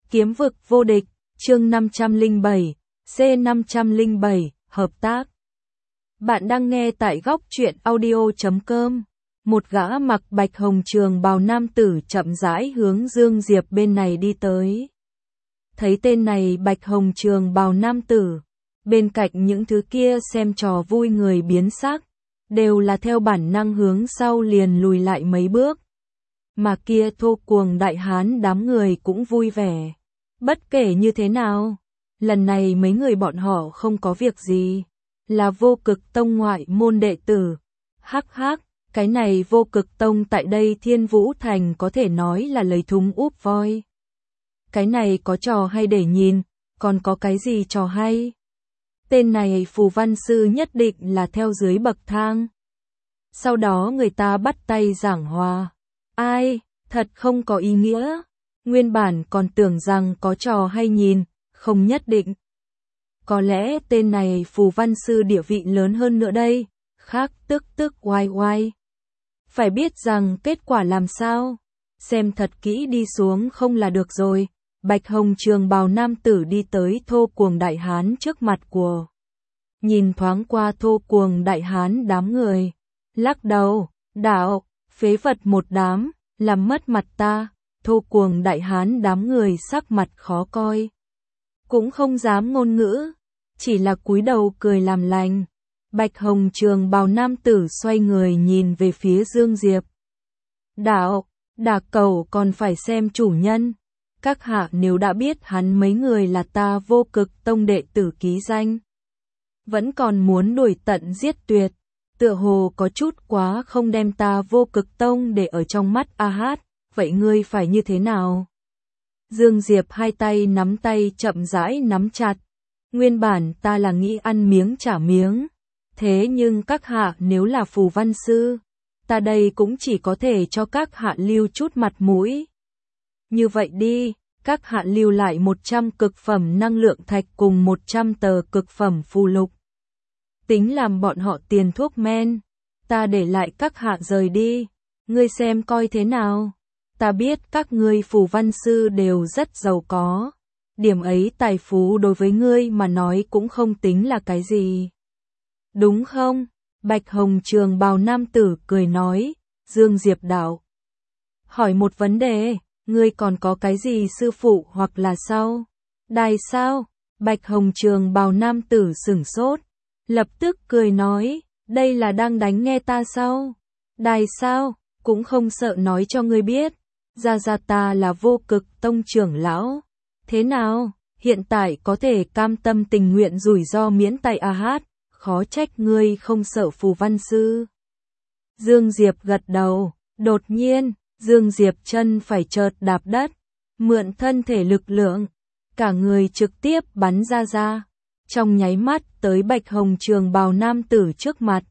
Kiếm vực vô địch, chương 507, C507, hợp tác. Bạn đang nghe tại góc truyện audio.com. Một gã mặc bạch hồng trường bào nam tử chậm rãi hướng Dương Diệp bên này đi tới. Thấy tên này bạch hồng trường bào nam tử, bên cạnh những thứ kia xem trò vui người biến sắc, đều là theo bản năng hướng sau liền lùi lại mấy bước. Mà kia thô cuồng đại hán đám người cũng vui vẻ. Bất kể như thế nào, lần này mấy người bọn họ không có việc gì, là vô cực tông ngoại môn đệ tử. Hắc hắc, cái này vô cực tông tại đây Thiên Vũ Thành có thể nói là lấy thúng úp voi. Cái này có trò hay để nhìn, còn có cái gì trò hay? Tên này phù văn sư nhất định là theo dưới bậc thang. Sau đó người ta bắt tay giảng hòa. Ai, thật không có ý nghĩa. Nguyên bản còn tưởng rằng có trò hay nhìn, không nhất định. Có lẽ tên này phù văn sư địa vị lớn hơn nữa đây. Khác tức oai oai. Phải biết rằng kết quả làm sao. Xem thật kỹ đi xuống không là được rồi. Bạch hồng trường bào nam tử đi tới thô cuồng đại hán trước mặt của. Nhìn thoáng qua thô cuồng đại hán đám người. Lắc đầu, đạo, phế vật một đám, làm mất mặt ta. Thô cuồng đại hán đám người sắc mặt khó coi. Cũng không dám ngôn ngữ, chỉ là cúi đầu cười làm lành. Bạch hồng trường bào nam tử xoay người nhìn về phía Dương Diệp. Đạo, đả cầu còn phải xem chủ nhân. Các hạ nếu đã biết hắn mấy người là ta vô cực tông đệ tử ký danh. Vẫn còn muốn đuổi tận giết tuyệt. Tựa hồ có chút quá không đem ta vô cực tông để ở trong mắt a hát. Vậy ngươi phải như thế nào? Dương Diệp hai tay chậm rãi nắm chặt. Nguyên bản ta là nghĩ ăn miếng trả miếng. Thế nhưng các hạ nếu là phù văn sư, ta đây cũng chỉ có thể cho các hạ lưu chút mặt mũi. Như vậy đi, các hạ lưu lại 100 cực phẩm năng lượng thạch cùng 100 tờ cực phẩm phù lục. Tính làm bọn họ tiền thuốc men, ta để lại các hạ rời đi, ngươi xem coi thế nào. Ta biết các ngươi phù văn sư đều rất giàu có, điểm ấy tài phú đối với ngươi mà nói cũng không tính là cái gì. Đúng không? Bạch hồng trường bào nam tử cười nói. Dương Diệp đạo, hỏi một vấn đề, ngươi còn có cái gì sư phụ hoặc là sao? Đài sao? Bạch hồng trường bào nam tử sửng sốt, lập tức cười nói, đây là đang đánh nghe ta sao? Đài sao? Cũng không sợ nói cho ngươi biết. Gia ta là vô cực tông trưởng lão. Thế nào, hiện tại có thể cam tâm tình nguyện rủi ro miễn tay a hát, khó trách ngươi không sợ phù văn sư. Dương Diệp gật đầu, đột nhiên, Dương Diệp chân phải chợt đạp đất, mượn thân thể lực lượng, cả người trực tiếp bắn ra, trong nháy mắt tới bạch hồng trường bào nam tử trước mặt.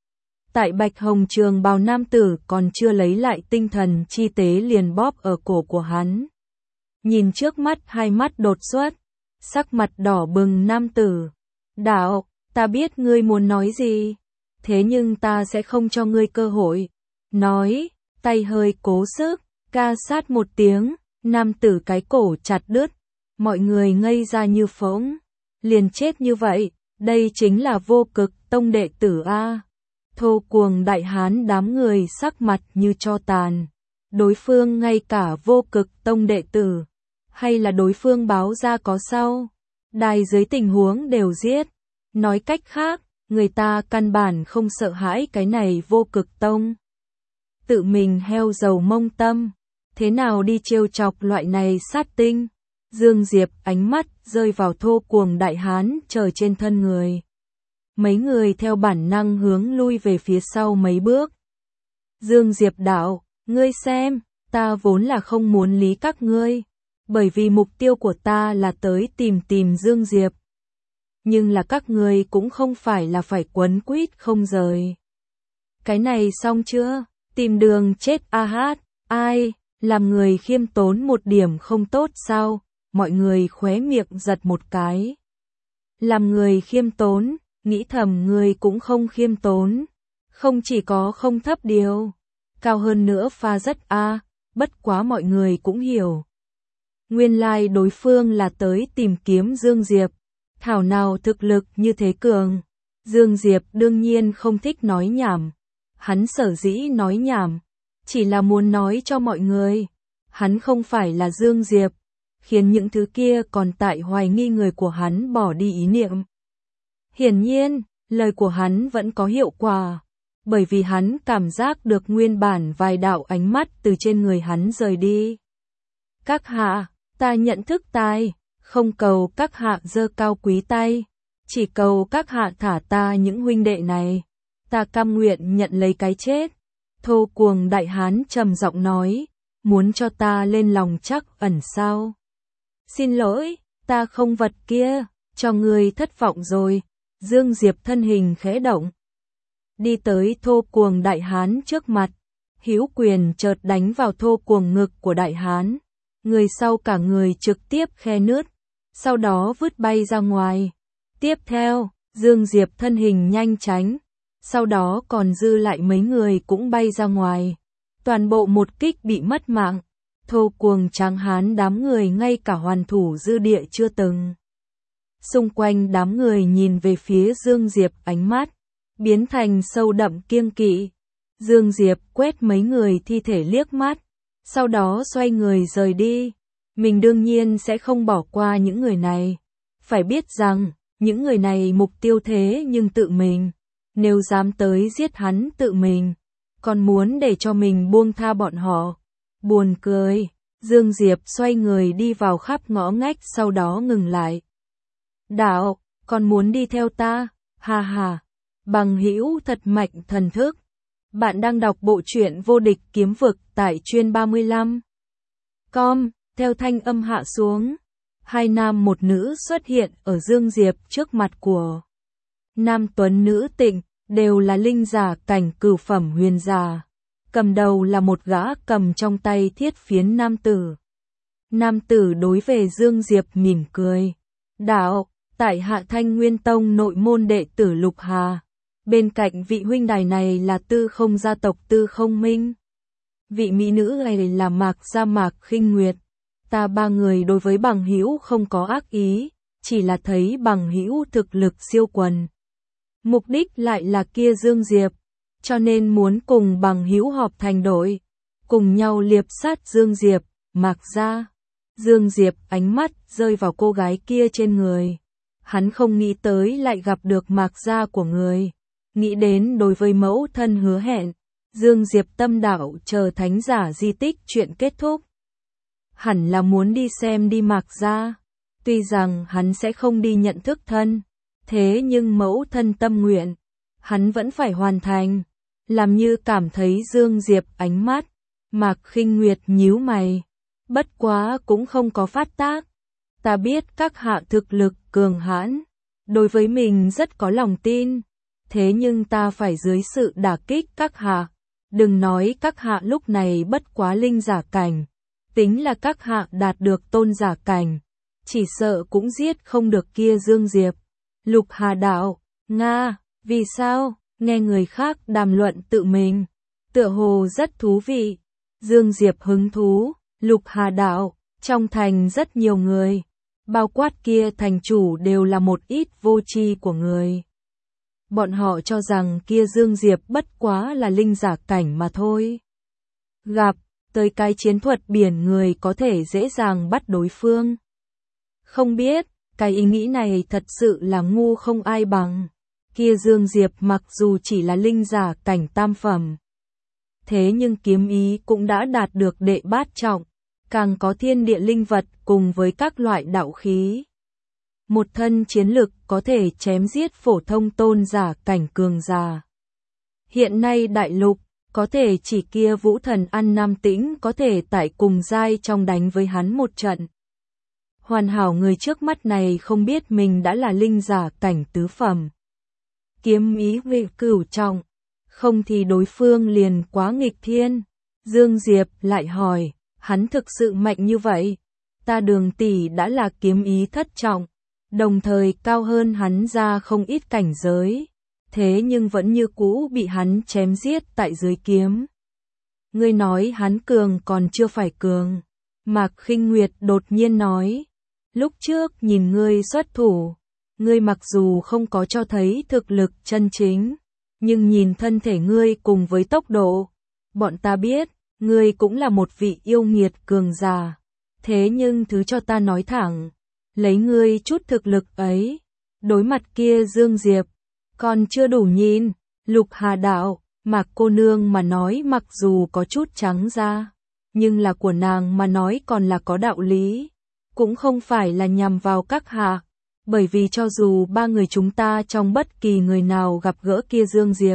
Tại bạch hồng trường bào nam tử còn chưa lấy lại tinh thần chi tế liền bóp ở cổ của hắn. Nhìn trước mắt hai mắt đột xuất, sắc mặt đỏ bừng nam tử. Đạo, ta biết ngươi muốn nói gì, thế nhưng ta sẽ không cho ngươi cơ hội. Nói, tay hơi cố sức, ca sát một tiếng, nam tử cái cổ chặt đứt. Mọi người ngây ra như phỗng, liền chết như vậy, đây chính là vô cực tông đệ tử a. Thô cuồng đại hán đám người sắc mặt như tro tàn. Đối phương ngay cả vô cực tông đệ tử, hay là đối phương báo ra có sau, đài dưới tình huống đều giết. Nói cách khác, người ta căn bản không sợ hãi cái này vô cực tông. Tự mình heo dầu mông tâm, thế nào đi trêu chọc loại này sát tinh. Dương Diệp ánh mắt rơi vào thô cuồng đại hán chờ trên thân người. Mấy người theo bản năng hướng lui về phía sau mấy bước. Dương Diệp đạo, ngươi xem, ta vốn là không muốn lý các ngươi, bởi vì mục tiêu của ta là tới tìm Dương Diệp. Nhưng là các ngươi cũng không phải là phải quấn quýt không rời. Cái này xong chưa? Tìm đường chết a hát, ai, làm người khiêm tốn một điểm không tốt sao? Mọi người khóe miệng giật một cái. Làm người khiêm tốn, nghĩ thầm người cũng không khiêm tốn. Không chỉ có không thấp điều, cao hơn nữa pha rất a, bất quá mọi người cũng hiểu. Nguyên lai đối phương là tới tìm kiếm Dương Diệp. Thảo nào thực lực như thế cường. Dương Diệp đương nhiên không thích nói nhảm. Hắn sở dĩ nói nhảm, chỉ là muốn nói cho mọi người. Hắn không phải là Dương Diệp, khiến những thứ kia còn tại hoài nghi người của hắn bỏ đi ý niệm. Hiển nhiên, lời của hắn vẫn có hiệu quả, bởi vì hắn cảm giác được nguyên bản vài đạo ánh mắt từ trên người hắn rời đi. Các hạ, ta nhận thức tài, không cầu các hạ giơ cao quý tay, chỉ cầu các hạ thả ta những huynh đệ này. Ta cam nguyện nhận lấy cái chết. Thô Cuồng đại hán trầm giọng nói, muốn cho ta lên lòng trắc ẩn sao? Xin lỗi, ta không vật kia, cho ngươi thất vọng rồi. Dương Diệp thân hình khẽ động, đi tới Thô Cuồng đại hán trước mặt, hữu quyền chợt đánh vào Thô Cuồng ngực của đại hán. Người sau cả người trực tiếp khe nứt, sau đó vứt bay ra ngoài. Tiếp theo, Dương Diệp thân hình nhanh tránh, sau đó còn dư lại mấy người cũng bay ra ngoài. Toàn bộ một kích bị mất mạng. Thô Cuồng tráng hán đám người ngay cả hoàn thủ dư địa chưa từng. Xung quanh đám người nhìn về phía Dương Diệp, ánh mắt biến thành sâu đậm kiêng kỵ. Dương Diệp quét mấy người thi thể liếc mắt, sau đó xoay người rời đi. Mình đương nhiên sẽ không bỏ qua những người này. Phải biết rằng, những người này mục tiêu thế nhưng tự mình. Nếu dám tới giết hắn tự mình, còn muốn để cho mình buông tha bọn họ. Buồn cười, Dương Diệp xoay người đi vào khắp ngõ ngách, sau đó ngừng lại. Đạo, còn muốn đi theo ta? Ha ha, bằng hữu thật mạnh thần thức. Bạn đang đọc bộ truyện Vô Địch Kiếm Vực tại Chuyên 35. Com, theo thanh âm hạ xuống. Hai nam một nữ xuất hiện ở Dương Diệp trước mặt của nam tuấn nữ tịnh, đều là linh giả cảnh cửu phẩm huyền giả. Cầm đầu là một gã cầm trong tay thiết phiến nam tử. Nam tử đối về Dương Diệp mỉm cười. Đạo, tại hạ Thanh Nguyên Tông nội môn đệ tử Lục Hà. Bên cạnh vị huynh đài này là Tư Không gia tộc Tư Không Minh. Vị mỹ nữ này là Mạc gia Mạc Khinh Nguyệt. Ta ba người đối với bằng hữu không có ác ý, chỉ là thấy bằng hữu thực lực siêu quần. Mục đích lại là kia Dương Diệp, cho nên muốn cùng bằng hữu họp thành đội, cùng nhau liệp sát Dương Diệp, Mạc gia. Dương Diệp ánh mắt rơi vào cô gái kia trên người. Hắn không nghĩ tới lại gặp được Mạc gia của người. Nghĩ đến đối với mẫu thân hứa hẹn, Dương Diệp tâm đạo chờ thánh giả di tích chuyện kết thúc. Hẳn là muốn đi xem đi Mạc gia. Tuy rằng hắn sẽ không đi nhận thức thân, thế nhưng mẫu thân tâm nguyện, hắn vẫn phải hoàn thành. Làm như cảm thấy Dương Diệp ánh mắt, Mạc Khinh Nguyệt nhíu mày. Bất quá cũng không có phát tác. Ta biết các hạ thực lực cường hãn, đối với mình rất có lòng tin. Thế nhưng ta phải dưới sự đả kích các hạ. Đừng nói các hạ lúc này bất quá linh giả cảnh. Tính là các hạ đạt được tôn giả cảnh, chỉ sợ cũng giết không được kia Dương Diệp. Lục Hà đạo, Nga, vì sao? Nghe người khác đàm luận tự mình, tựa hồ rất thú vị. Dương Diệp hứng thú. Lục Hà đạo, trong thành rất nhiều người, bao quát kia thành chủ đều là một ít vô tri của người. Bọn họ cho rằng kia Dương Diệp bất quá là linh giả cảnh mà thôi. Gặp tới cái chiến thuật biển người có thể dễ dàng bắt đối phương. Không biết, cái ý nghĩ này thật sự là ngu không ai bằng. Kia Dương Diệp mặc dù chỉ là linh giả cảnh tam phẩm, thế nhưng kiếm ý cũng đã đạt được đệ bát trọng, càng có thiên địa linh vật cùng với các loại đạo khí. Một thân chiến lực có thể chém giết phổ thông tôn giả cảnh cường giả. Hiện nay đại lục, có thể chỉ kia Vũ Thần An Nam Tĩnh có thể tại cùng giai trong đánh với hắn một trận. Hoàn hảo người trước mắt này không biết mình đã là linh giả cảnh tứ phẩm. Kiếm ý về cửu trọng, không thì đối phương liền quá nghịch thiên. Dương Diệp lại hỏi, hắn thực sự mạnh như vậy? Ta Đường tỷ đã là kiếm ý thất trọng, đồng thời cao hơn hắn ra không ít cảnh giới, thế nhưng vẫn như cũ bị hắn chém giết tại dưới kiếm. Ngươi nói hắn cường còn chưa phải cường. Mạc Khinh Nguyệt đột nhiên nói, lúc trước nhìn ngươi xuất thủ, ngươi mặc dù không có cho thấy thực lực chân chính, nhưng nhìn thân thể ngươi cùng với tốc độ, bọn ta biết, ngươi cũng là một vị yêu nghiệt cường giả. Thế nhưng thứ cho ta nói thẳng, lấy ngươi chút thực lực ấy, đối mặt kia Dương Diệp, còn chưa đủ nhìn. Lục Hà đạo, Mạc cô nương mà nói mặc dù có chút trắng ra, nhưng là của nàng mà nói còn là có đạo lý, cũng không phải là nhằm vào các hạ, bởi vì cho dù ba người chúng ta trong bất kỳ người nào gặp gỡ kia Dương Diệp,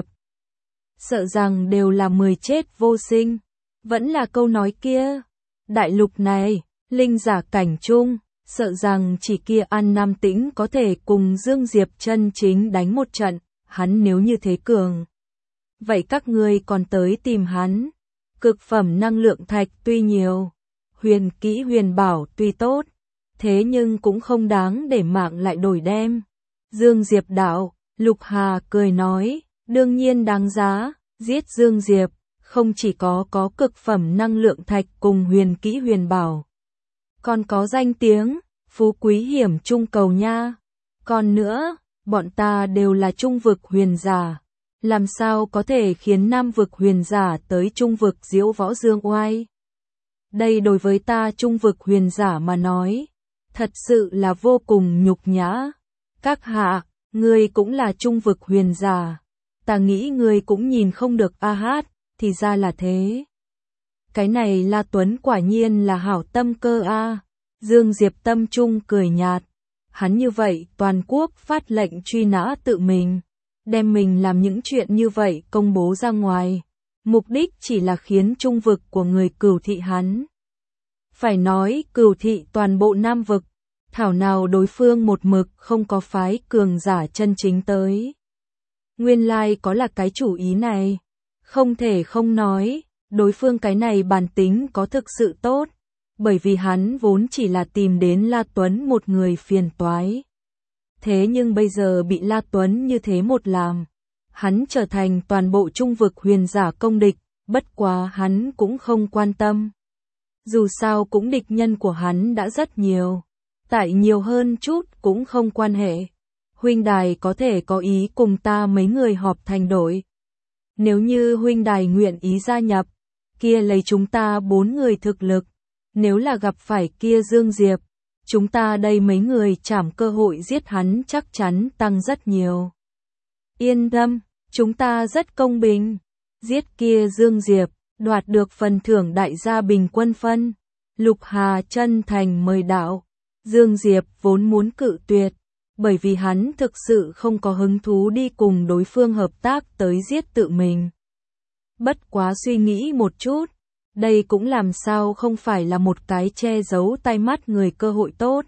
sợ rằng đều là 10 chết vô sinh. Vẫn là câu nói kia, đại lục này, linh giả cảnh chung, sợ rằng chỉ kia An Nam Tĩnh có thể cùng Dương Diệp chân chính đánh một trận, hắn nếu như thế cường. Vậy các ngươi còn tới tìm hắn, cực phẩm năng lượng thạch tuy nhiều, huyền kỹ huyền bảo tuy tốt, thế nhưng cũng không đáng để mạng lại đổi đem. Dương Diệp đạo, Lục Hà cười nói, đương nhiên đáng giá, giết Dương Diệp, không chỉ có cực phẩm năng lượng thạch cùng huyền kỹ huyền bảo, còn có danh tiếng, phú quý hiểm trung cầu nha. Còn nữa, bọn ta đều là trung vực huyền giả, làm sao có thể khiến nam vực huyền giả tới trung vực diễu võ dương oai. Đây đối với ta trung vực huyền giả mà nói, thật sự là vô cùng nhục nhã. Các hạ, ngươi cũng là trung vực huyền giả, ta nghĩ ngươi cũng nhìn không được a hát, thì ra là thế. Cái này La Tuấn quả nhiên là hảo tâm cơ a. Dương Diệp tâm trung cười nhạt, hắn như vậy toàn quốc phát lệnh truy nã tự mình, đem mình làm những chuyện như vậy công bố ra ngoài, mục đích chỉ là khiến trung vực của người Cửu thị hắn. Phải nói Cửu thị toàn bộ Nam vực, thảo nào đối phương một mực không có phái cường giả chân chính tới. Nguyên lai có là cái chủ ý này, không thể không nói, đối phương cái này bản tính có thực sự tốt, bởi vì hắn vốn chỉ là tìm đến La Tuấn một người phiền toái. Thế nhưng bây giờ bị La Tuấn như thế một làm, hắn trở thành toàn bộ trung vực huyền giả công địch, bất quá hắn cũng không quan tâm. Dù sao cũng địch nhân của hắn đã rất nhiều, tại nhiều hơn chút cũng không quan hệ. Huynh đài có thể có ý cùng ta mấy người họp thành đội. Nếu như huynh đài nguyện ý gia nhập, kia lấy chúng ta 4 người thực lực, nếu là gặp phải kia Dương Diệp, chúng ta đây mấy người chảm cơ hội giết hắn chắc chắn tăng rất nhiều. Yên tâm, chúng ta rất công bình. Giết kia Dương Diệp, đoạt được phần thưởng đại gia bình quân phân. Lục Hà chân thành mời đạo. Dương Diệp vốn muốn cự tuyệt, bởi vì hắn thực sự không có hứng thú đi cùng đối phương hợp tác tới giết tự mình. Bất quá suy nghĩ một chút, đây cũng làm sao không phải là một cái che giấu tai mắt người cơ hội tốt.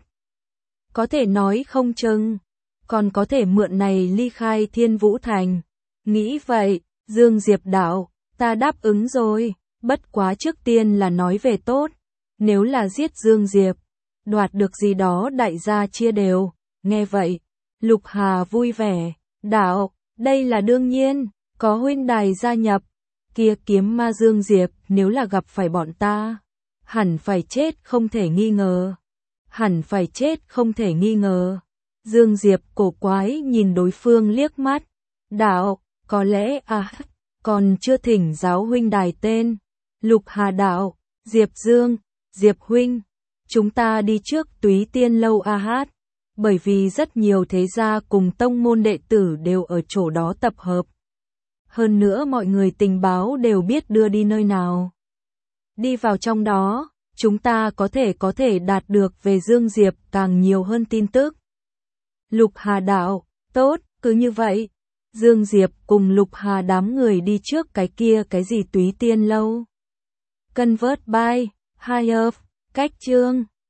Có thể nói không chừng, còn có thể mượn này ly khai Thiên Vũ Thành. Nghĩ vậy, Dương Diệp đạo, ta đáp ứng rồi, bất quá trước tiên là nói về tốt, nếu là giết Dương Diệp, đoạt được gì đó đại gia chia đều. Nghe vậy, Lục Hà vui vẻ, đạo, đây là đương nhiên, có huynh đài gia nhập, kia kiếm ma Dương Diệp nếu là gặp phải bọn ta, hẳn phải chết không thể nghi ngờ. Hẳn phải chết không thể nghi ngờ. Dương Diệp cổ quái nhìn đối phương liếc mắt, đạo, có lẽ còn chưa thỉnh giáo huynh đài tên. Lục Hà đạo, Diệp Dương, Diệp huynh, chúng ta đi trước Túy Tiên lâu a hát. Bởi vì rất nhiều thế gia cùng tông môn đệ tử đều ở chỗ đó tập hợp. Hơn nữa mọi người tình báo đều biết đưa đi nơi nào. Đi vào trong đó, chúng ta có thể đạt được về Dương Diệp càng nhiều hơn tin tức. Lục Hà đạo, tốt, cứ như vậy. Dương Diệp cùng Lục Hà đám người đi trước cái gì Túy Tiên lâu. Convert by Higher, cách chương